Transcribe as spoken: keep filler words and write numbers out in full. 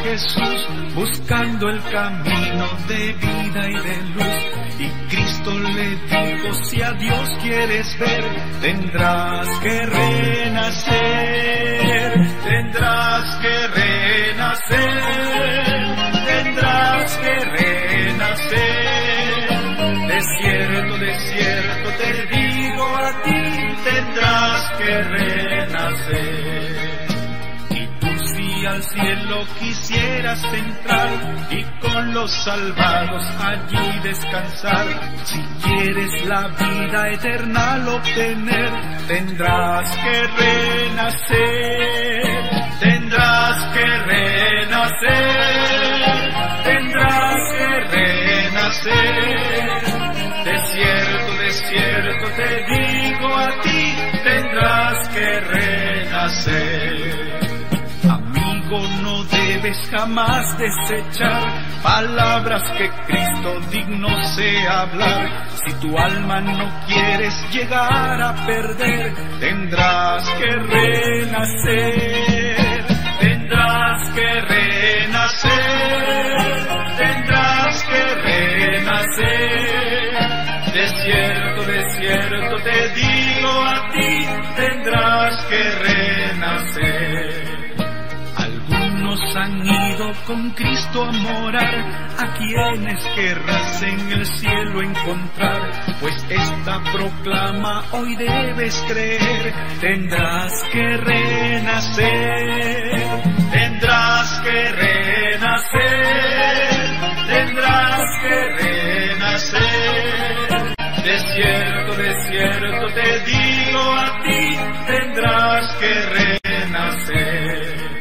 Jesús, buscando el camino de vida y de luz. Y Cristo le dijo, si a Dios quieres ver, tendrás que renacer, tendrás que renacer, tendrás que renacer. De cierto, de cierto te digo a ti, tendrás que renacer. Y tú si al cielo quisieras entrar y con los salvados allí descansar, si quieres la vida eterna obtener, tendrás que renacer, tendrás que renacer, tendrás que renacer. De cierto, de cierto te digo a ti, tendrás que renacer. Amigo, no debes jamás desechar palabras que Cristo digno sea hablar. Si tu alma no quieres llegar a perder, tendrás que renacer, tendrás que renacer, tendrás que renacer. De cierto, de cierto te digo a ti, tendrás que renacer. Algunos han ido con Cristo a morar, a quienes querrás en el cielo encontrar, pues esta proclama hoy debes creer, tendrás que renacer, tendrás que renacer, tendrás que renacer. De cierto, de cierto te digo a ti, tendrás que renacer.